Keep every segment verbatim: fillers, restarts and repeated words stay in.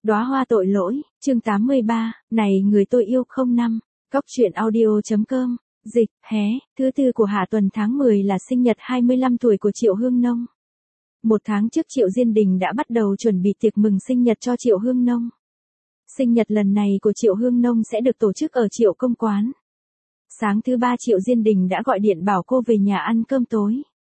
Đóa hoa tội lỗi, chương tám mươi ba, này người tôi yêu không năm, Cóc truyện audio.com, dịch, hé, thứ tư của hạ tuần tháng mười là sinh nhật hai mươi lăm tuổi của Triệu Hương Nông. Một tháng trước Triệu Diên Đình đã bắt đầu chuẩn bị tiệc mừng sinh nhật cho Triệu Hương Nông. Sinh nhật lần này của Triệu Hương Nông sẽ được tổ chức ở Triệu Công Quán. Sáng thứ ba Triệu Diên Đình đã gọi điện bảo cô về nhà ăn cơm tối.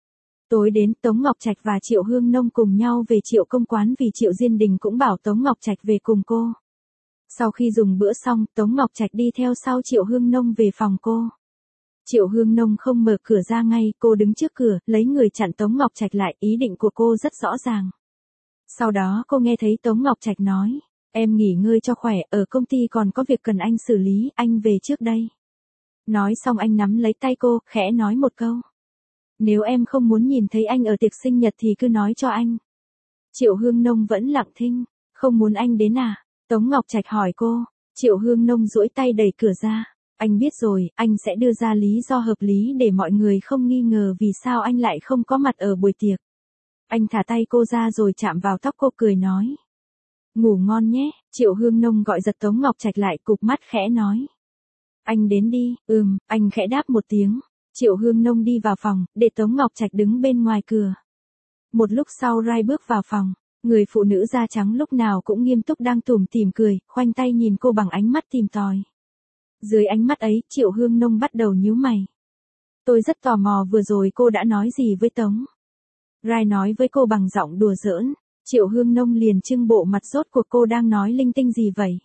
Tối đến, Tống Ngọc Trạch và Triệu Hương Nông cùng nhau về Triệu Công Quán vì Triệu Diên Đình cũng bảo Tống Ngọc Trạch về cùng cô. Sau khi dùng bữa xong, Tống Ngọc Trạch đi theo sau Triệu Hương Nông về phòng cô. Triệu Hương Nông không mở cửa ra ngay, cô đứng trước cửa, lấy người chặn Tống Ngọc Trạch lại, ý định của cô rất rõ ràng. Sau đó cô nghe thấy Tống Ngọc Trạch nói, em nghỉ ngơi cho khỏe, ở công ty còn có việc cần anh xử lý, anh về trước đây. Nói xong anh nắm lấy tay cô, khẽ nói một câu. Nếu em không muốn nhìn thấy anh ở tiệc sinh nhật thì cứ nói cho anh. Triệu Hương Nông vẫn lặng thinh, không muốn anh đến à? Tống Ngọc Trạch hỏi cô. Triệu Hương Nông duỗi tay đẩy cửa ra. Anh biết rồi, anh sẽ đưa ra lý do hợp lý để mọi người không nghi ngờ vì sao anh lại không có mặt ở buổi tiệc. Anh thả tay cô ra rồi chạm vào tóc cô cười nói. Ngủ ngon nhé, Triệu Hương Nông gọi giật Tống Ngọc Trạch lại, cụp mắt khẽ nói. Anh đến đi, ừm, anh khẽ đáp một tiếng. Triệu Hương Nông đi vào phòng, để Tống Ngọc Trạch đứng bên ngoài cửa. Một lúc sau Rai bước vào phòng, người phụ nữ da trắng lúc nào cũng nghiêm túc đang tủm tỉm cười, khoanh tay nhìn cô bằng ánh mắt tìm tòi. Dưới ánh mắt ấy, Triệu Hương Nông bắt đầu nhíu mày. Tôi rất tò mò vừa rồi cô đã nói gì với Tống. Rai nói với cô bằng giọng đùa giỡn, Triệu Hương Nông liền trưng bộ mặt rốt cuộc cô đang nói linh tinh gì vậy.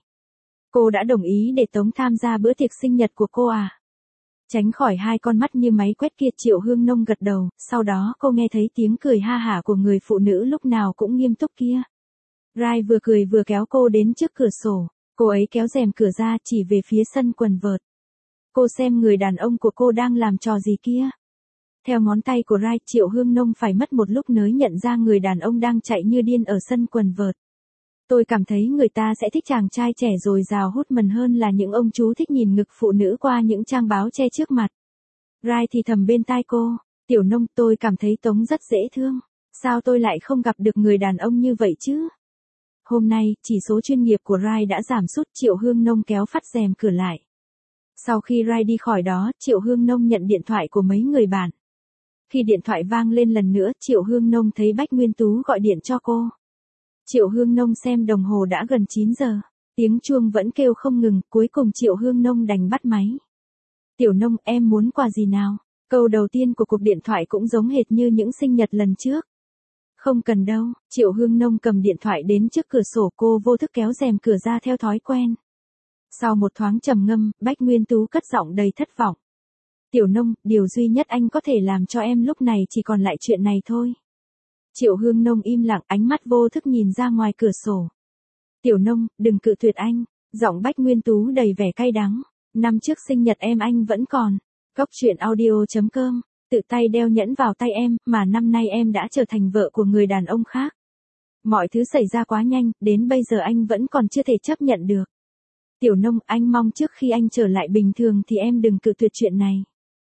Cô đã đồng ý để Tống tham gia bữa tiệc sinh nhật của cô à? Tránh khỏi hai con mắt như máy quét kia, Triệu Hương Nông gật đầu, sau đó cô nghe thấy tiếng cười ha hả của người phụ nữ lúc nào cũng nghiêm túc kia. Rai vừa cười vừa kéo cô đến trước cửa sổ, cô ấy kéo rèm cửa ra chỉ về phía sân quần vợt. Cô xem người đàn ông của cô đang làm trò gì kia. Theo ngón tay của Rai, Triệu Hương Nông phải mất một lúc mới nhận ra người đàn ông đang chạy như điên ở sân quần vợt. Tôi cảm thấy người ta sẽ thích chàng trai trẻ dồi dào hút mần hơn là những ông chú thích nhìn ngực phụ nữ qua những trang báo che trước mặt. Rai thì thầm bên tai cô, Tiểu Nông, tôi cảm thấy Tống rất dễ thương. Sao tôi lại không gặp được người đàn ông như vậy chứ? Hôm nay, chỉ số chuyên nghiệp của Rai đã giảm sút. Triệu Hương Nông kéo phắt rèm cửa lại. Sau khi Rai đi khỏi đó, Triệu Hương Nông nhận điện thoại của mấy người bạn. Khi điện thoại vang lên lần nữa, Triệu Hương Nông thấy Bách Nguyên Tú gọi điện cho cô. Triệu Hương Nông xem đồng hồ đã gần chín giờ, tiếng chuông vẫn kêu không ngừng, cuối cùng Triệu Hương Nông đành bắt máy. Tiểu Nông, em muốn quà gì nào? Câu đầu tiên của cuộc điện thoại cũng giống hệt như những sinh nhật lần trước. Không cần đâu, Triệu Hương Nông cầm điện thoại đến trước cửa sổ, cô vô thức kéo rèm cửa ra theo thói quen. Sau một thoáng trầm ngâm, Bách Nguyên Tú cất giọng đầy thất vọng. Tiểu Nông, điều duy nhất anh có thể làm cho em lúc này chỉ còn lại chuyện này thôi. Triệu Hương Nông im lặng, ánh mắt vô thức nhìn ra ngoài cửa sổ. Tiểu Nông, đừng cự tuyệt anh. Giọng Bách Nguyên Tú đầy vẻ cay đắng. Năm trước sinh nhật em anh vẫn còn. Cóc truyện audio.com, tự tay đeo nhẫn vào tay em, mà năm nay em đã trở thành vợ của người đàn ông khác. Mọi thứ xảy ra quá nhanh, đến bây giờ anh vẫn còn chưa thể chấp nhận được. Tiểu Nông, anh mong trước khi anh trở lại bình thường thì em đừng cự tuyệt chuyện này.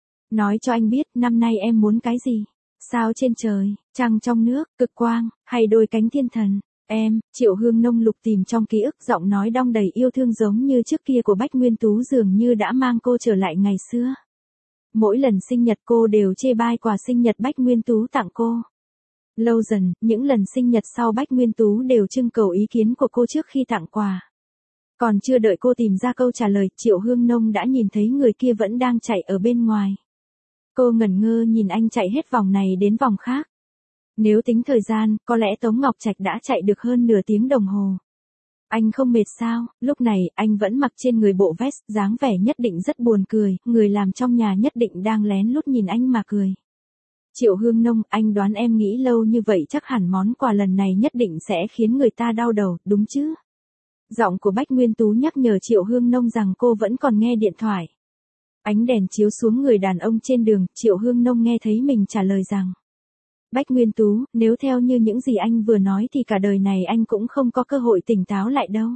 Nói cho anh biết, năm nay em muốn cái gì? Sao trên trời, trăng trong nước, cực quang, hay đôi cánh thiên thần? Em, Triệu Hương Nông lục tìm trong ký ức, giọng nói đong đầy yêu thương giống như trước kia của Bách Nguyên Tú dường như đã mang cô trở lại ngày xưa. Mỗi lần sinh nhật cô đều chê bai quà sinh nhật Bách Nguyên Tú tặng cô. Lâu dần, những lần sinh nhật sau Bách Nguyên Tú đều trưng cầu ý kiến của cô trước khi tặng quà. Còn chưa đợi cô tìm ra câu trả lời, Triệu Hương Nông đã nhìn thấy người kia vẫn đang chạy ở bên ngoài. Cô ngẩn ngơ nhìn anh chạy hết vòng này đến vòng khác. Nếu tính thời gian, có lẽ Tống Ngọc Trạch đã chạy được hơn nửa tiếng đồng hồ. Anh không mệt sao? Lúc này, anh vẫn mặc trên người bộ vest, dáng vẻ nhất định rất buồn cười, người làm trong nhà nhất định đang lén lút nhìn anh mà cười. Triệu Hương Nông, anh đoán em nghĩ lâu như vậy chắc hẳn món quà lần này nhất định sẽ khiến người ta đau đầu, đúng chứ? Giọng của Bách Nguyên Tú nhắc nhở Triệu Hương Nông rằng cô vẫn còn nghe điện thoại. Ánh đèn chiếu xuống người đàn ông trên đường, Triệu Hương Nông nghe thấy mình trả lời rằng. Bách Nguyên Tú, nếu theo như những gì anh vừa nói thì cả đời này anh cũng không có cơ hội tỉnh táo lại đâu.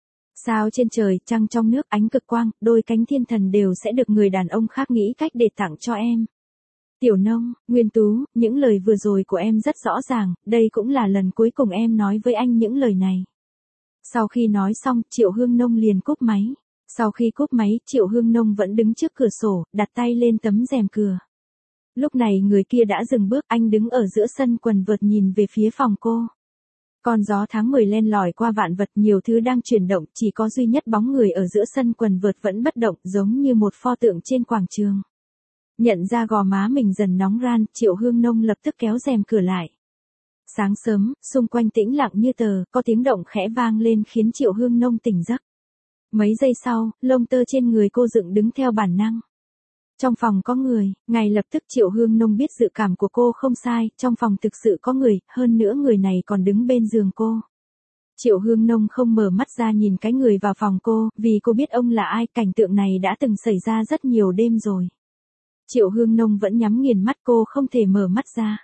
Sao trên trời, trăng trong nước, ánh cực quang, đôi cánh thiên thần đều sẽ được người đàn ông khác nghĩ cách để tặng cho em. Tiểu Nông, Nguyên Tú, những lời vừa rồi của em rất rõ ràng, đây cũng là lần cuối cùng em nói với anh những lời này. Sau khi nói xong, Triệu Hương Nông liền cúp máy. Sau khi cúp máy, Triệu Hương Nông vẫn đứng trước cửa sổ, đặt tay lên tấm rèm cửa. Lúc này người kia đã dừng bước, anh đứng ở giữa sân quần vợt nhìn về phía phòng cô. Con gió tháng mười len lỏi qua vạn vật, nhiều thứ đang chuyển động, chỉ có duy nhất bóng người ở giữa sân quần vợt vẫn bất động, giống như một pho tượng trên quảng trường. Nhận ra gò má mình dần nóng ran, Triệu Hương Nông lập tức kéo rèm cửa lại. Sáng sớm, xung quanh tĩnh lặng như tờ, có tiếng động khẽ vang lên khiến Triệu Hương Nông tỉnh giấc. Mấy giây sau, lông tơ trên người cô dựng đứng theo bản năng. Trong phòng có người, ngay lập tức Triệu Hương Nông biết dự cảm của cô không sai, trong phòng thực sự có người, hơn nữa người này còn đứng bên giường cô. Triệu Hương Nông không mở mắt ra nhìn cái người vào phòng cô, vì cô biết ông là ai, cảnh tượng này đã từng xảy ra rất nhiều đêm rồi. Triệu Hương Nông vẫn nhắm nghiền mắt, cô không thể mở mắt ra.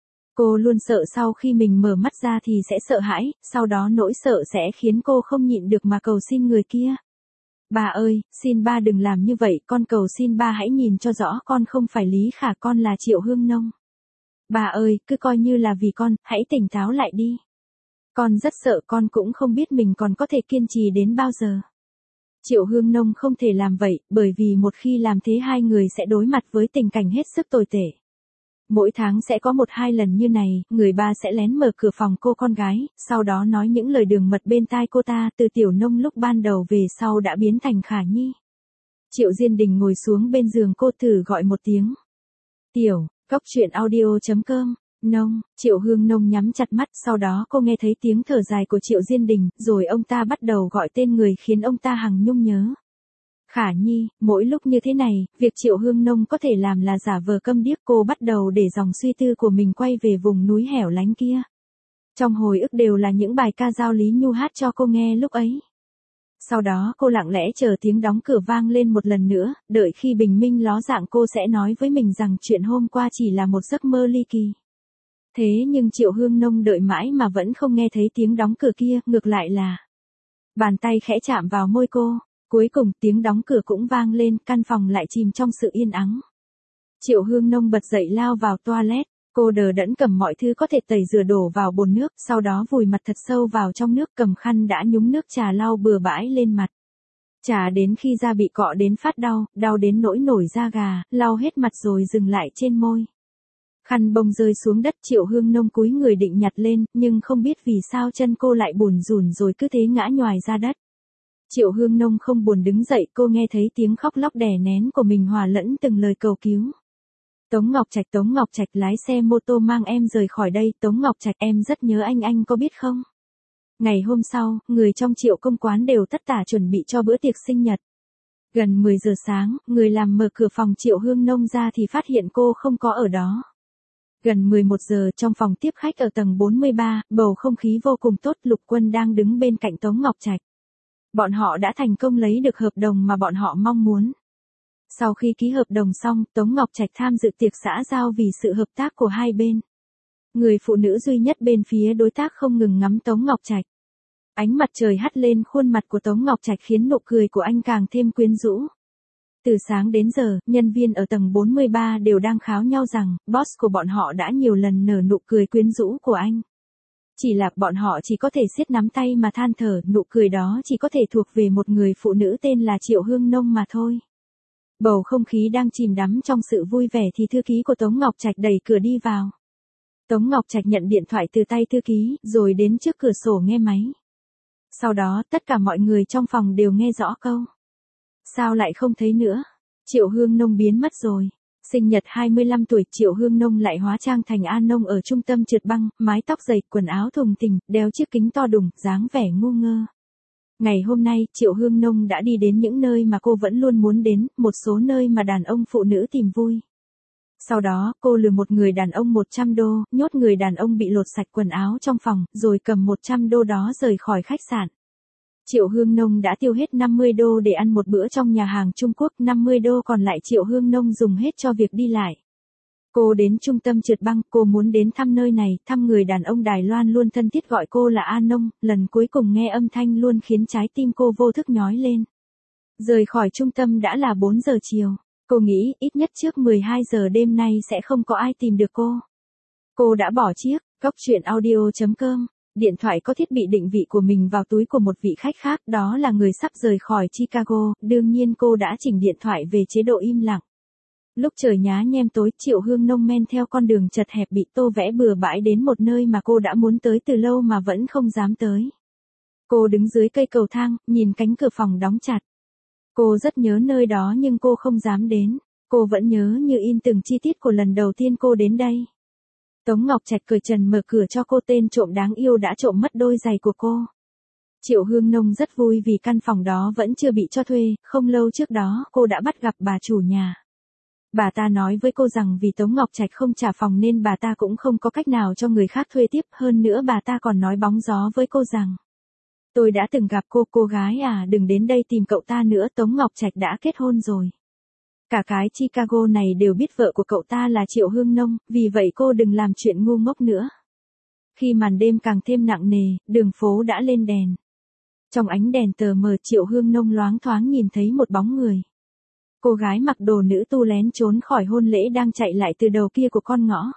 Cô luôn sợ sau khi mình mở mắt ra thì sẽ sợ hãi, sau đó nỗi sợ sẽ khiến cô không nhịn được mà cầu xin người kia. Ba ơi, xin ba đừng làm như vậy, con cầu xin ba hãy nhìn cho rõ, con không phải Lý Khả, con là Triệu Hương Nông. Ba ơi, cứ coi như là vì con, hãy tỉnh táo lại đi. Con rất sợ, con cũng không biết mình còn có thể kiên trì đến bao giờ. Triệu Hương Nông không thể làm vậy, bởi vì một khi làm thế hai người sẽ đối mặt với tình cảnh hết sức tồi tệ. Mỗi tháng sẽ có một hai lần như này, người ba sẽ lén mở cửa phòng cô con gái, sau đó nói những lời đường mật bên tai cô ta, từ Tiểu Nông lúc ban đầu về sau đã biến thành Khả Nhi. Triệu Diên Đình ngồi xuống bên giường cô, thử gọi một tiếng. Tiểu, cóc truyện audio chấm com, Nông, Triệu Hương Nông nhắm chặt mắt, sau đó cô nghe thấy tiếng thở dài của Triệu Diên Đình, rồi ông ta bắt đầu gọi tên người khiến ông ta hằng nhung nhớ. Khả Nhi, mỗi lúc như thế này, việc Triệu Hương Nông có thể làm là giả vờ câm điếc, cô bắt đầu để dòng suy tư của mình quay về vùng núi hẻo lánh kia. Trong hồi ức đều là những bài ca Giao Lý Nhu hát cho cô nghe lúc ấy. Sau đó cô lặng lẽ chờ tiếng đóng cửa vang lên một lần nữa, đợi khi bình minh ló dạng cô sẽ nói với mình rằng chuyện hôm qua chỉ là một giấc mơ ly kỳ. Thế nhưng Triệu Hương Nông đợi mãi mà vẫn không nghe thấy tiếng đóng cửa kia, ngược lại là bàn tay khẽ chạm vào môi cô. Cuối cùng tiếng đóng cửa cũng vang lên, căn phòng lại chìm trong sự yên ắng. Triệu Hương Nông bật dậy lao vào toilet, cô đờ đẫn cầm mọi thứ có thể tẩy rửa đổ vào bồn nước, sau đó vùi mặt thật sâu vào trong nước, cầm khăn đã nhúng nước trà lau bừa bãi lên mặt. Trà đến khi da bị cọ đến phát đau, đau đến nỗi nổi da gà, lau hết mặt rồi dừng lại trên môi. Khăn bông rơi xuống đất, Triệu Hương Nông cúi người định nhặt lên, nhưng không biết vì sao chân cô lại bủn rủn rồi cứ thế ngã nhoài ra đất. Triệu Hương Nông không buồn đứng dậy, cô nghe thấy tiếng khóc lóc đè nén của mình hòa lẫn từng lời cầu cứu. Tống Ngọc Trạch, Tống Ngọc Trạch, lái xe mô tô mang em rời khỏi đây, Tống Ngọc Trạch, em rất nhớ anh, anh có biết không? Ngày hôm sau, người trong Triệu công quán đều tất tả chuẩn bị cho bữa tiệc sinh nhật. Gần mười giờ sáng, người làm mở cửa phòng Triệu Hương Nông ra thì phát hiện cô không có ở đó. Gần mười một giờ, trong phòng tiếp khách ở tầng bốn mươi ba, bầu không khí vô cùng tốt, Lục Quân đang đứng bên cạnh Tống Ngọc Trạch. Bọn họ đã thành công lấy được hợp đồng mà bọn họ mong muốn. Sau khi ký hợp đồng xong, Tống Ngọc Trạch tham dự tiệc xã giao vì sự hợp tác của hai bên. Người phụ nữ duy nhất bên phía đối tác không ngừng ngắm Tống Ngọc Trạch. Ánh mặt trời hắt lên khuôn mặt của Tống Ngọc Trạch khiến nụ cười của anh càng thêm quyến rũ. Từ sáng đến giờ, nhân viên ở tầng bốn mươi ba đều đang kháo nhau rằng, boss của bọn họ đã nhiều lần nở nụ cười quyến rũ của anh. Chỉ là bọn họ chỉ có thể siết nắm tay mà than thở, nụ cười đó chỉ có thể thuộc về một người phụ nữ tên là Triệu Hương Nông mà thôi. Bầu không khí đang chìm đắm trong sự vui vẻ thì thư ký của Tống Ngọc Trạch đẩy cửa đi vào. Tống Ngọc Trạch nhận điện thoại từ tay thư ký, rồi đến trước cửa sổ nghe máy. Sau đó, tất cả mọi người trong phòng đều nghe rõ câu. Sao lại không thấy nữa? Triệu Hương Nông biến mất rồi. Sinh nhật hai mươi lăm tuổi, Triệu Hương Nông lại hóa trang thành A Nông ở trung tâm trượt băng, mái tóc dày, quần áo thùng thình, đeo chiếc kính to đùng, dáng vẻ ngu ngơ. Ngày hôm nay, Triệu Hương Nông đã đi đến những nơi mà cô vẫn luôn muốn đến, một số nơi mà đàn ông phụ nữ tìm vui. Sau đó, cô lừa một người đàn ông một trăm đô, nhốt người đàn ông bị lột sạch quần áo trong phòng, rồi cầm một trăm đô đó rời khỏi khách sạn. Triệu Hương Nông đã tiêu hết năm mươi đô để ăn một bữa trong nhà hàng Trung Quốc, năm mươi đô còn lại Triệu Hương Nông dùng hết cho việc đi lại. Cô đến trung tâm trượt băng, cô muốn đến thăm nơi này, thăm người đàn ông Đài Loan luôn thân thiết gọi cô là A Nông, lần cuối cùng nghe âm thanh luôn khiến trái tim cô vô thức nhói lên. Rời khỏi trung tâm đã là bốn giờ chiều, cô nghĩ ít nhất trước mười hai giờ đêm nay sẽ không có ai tìm được cô. Cô đã bỏ chiếc, cóc truyện audio chấm com Điện thoại có thiết bị định vị của mình vào túi của một vị khách khác, đó là người sắp rời khỏi Chicago, đương nhiên cô đã chỉnh điện thoại về chế độ im lặng. Lúc trời nhá nhem tối, Triệu Hương Nông men theo con đường chật hẹp bị tô vẽ bừa bãi đến một nơi mà cô đã muốn tới từ lâu mà vẫn không dám tới. Cô đứng dưới cây cầu thang, nhìn cánh cửa phòng đóng chặt. Cô rất nhớ nơi đó nhưng cô không dám đến. Cô vẫn nhớ như in từng chi tiết của lần đầu tiên cô đến đây. Tống Ngọc Trạch cởi trần mở cửa cho cô, tên trộm đáng yêu đã trộm mất đôi giày của cô. Triệu Hương Nông rất vui vì căn phòng đó vẫn chưa bị cho thuê, không lâu trước đó cô đã bắt gặp bà chủ nhà. Bà ta nói với cô rằng vì Tống Ngọc Trạch không trả phòng nên bà ta cũng không có cách nào cho người khác thuê tiếp, hơn nữa bà ta còn nói bóng gió với cô rằng: tôi đã từng gặp cô, cô gái à, đừng đến đây tìm cậu ta nữa, Tống Ngọc Trạch đã kết hôn rồi. Cả cái Chicago này đều biết vợ của cậu ta là Triệu Hương Nông, vì vậy cô đừng làm chuyện ngu ngốc nữa. Khi màn đêm càng thêm nặng nề, đường phố đã lên đèn. Trong ánh đèn tờ mờ, Triệu Hương Nông loáng thoáng nhìn thấy một bóng người. Cô gái mặc đồ nữ tu lén trốn khỏi hôn lễ đang chạy lại từ đầu kia của con ngõ.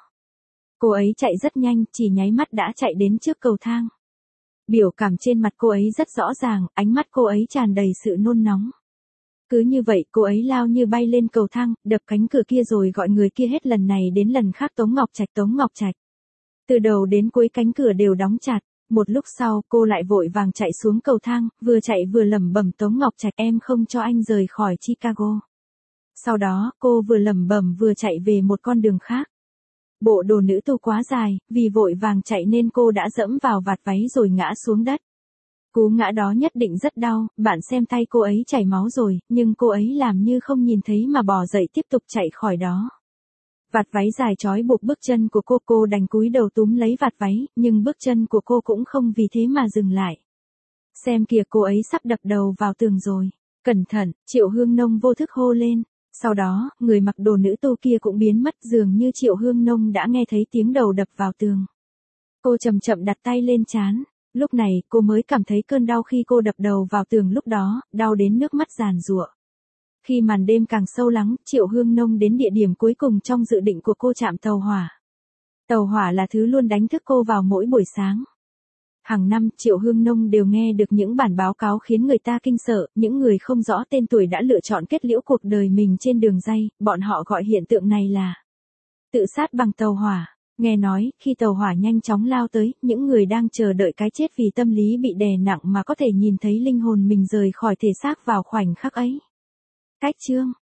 Cô ấy chạy rất nhanh, chỉ nháy mắt đã chạy đến trước cầu thang. Biểu cảm trên mặt cô ấy rất rõ ràng, ánh mắt cô ấy tràn đầy sự nôn nóng. Cứ như vậy cô ấy lao như bay lên cầu thang, đập cánh cửa kia rồi gọi người kia hết lần này đến lần khác: Tống Ngọc Trạch, Tống Ngọc Trạch. Từ đầu đến cuối cánh cửa đều đóng chặt. Một lúc sau cô lại vội vàng chạy xuống cầu thang, vừa chạy vừa lẩm bẩm: Tống Ngọc Trạch, em không cho anh rời khỏi Chicago. Sau đó cô vừa lẩm bẩm vừa chạy về một con đường khác. Bộ đồ nữ tu quá dài, vì vội vàng chạy nên cô đã dẫm vào vạt váy rồi ngã xuống đất. Cú ngã đó nhất định rất đau, bạn xem tay cô ấy chảy máu rồi, nhưng cô ấy làm như không nhìn thấy mà bò dậy tiếp tục chạy khỏi đó. Vạt váy dài trói buộc bước chân của cô, cô đành cúi đầu túm lấy vạt váy, nhưng bước chân của cô cũng không vì thế mà dừng lại. Xem kìa, cô ấy sắp đập đầu vào tường rồi. Cẩn thận, Triệu Hương Nông vô thức hô lên. Sau đó, người mặc đồ nữ tu kia cũng biến mất, dường như Triệu Hương Nông đã nghe thấy tiếng đầu đập vào tường. Cô chậm chậm đặt tay lên trán. Lúc này, cô mới cảm thấy cơn đau khi cô đập đầu vào tường lúc đó, đau đến nước mắt giàn giụa. Khi màn đêm càng sâu lắng, Triệu Hương Nông đến địa điểm cuối cùng trong dự định của cô: trạm tàu hỏa. Tàu hỏa là thứ luôn đánh thức cô vào mỗi buổi sáng. Hàng năm, Triệu Hương Nông đều nghe được những bản báo cáo khiến người ta kinh sợ, những người không rõ tên tuổi đã lựa chọn kết liễu cuộc đời mình trên đường ray, bọn họ gọi hiện tượng này là tự sát bằng tàu hỏa. Nghe nói, khi tàu hỏa nhanh chóng lao tới, những người đang chờ đợi cái chết vì tâm lý bị đè nặng mà có thể nhìn thấy linh hồn mình rời khỏi thể xác vào khoảnh khắc ấy. Cách chương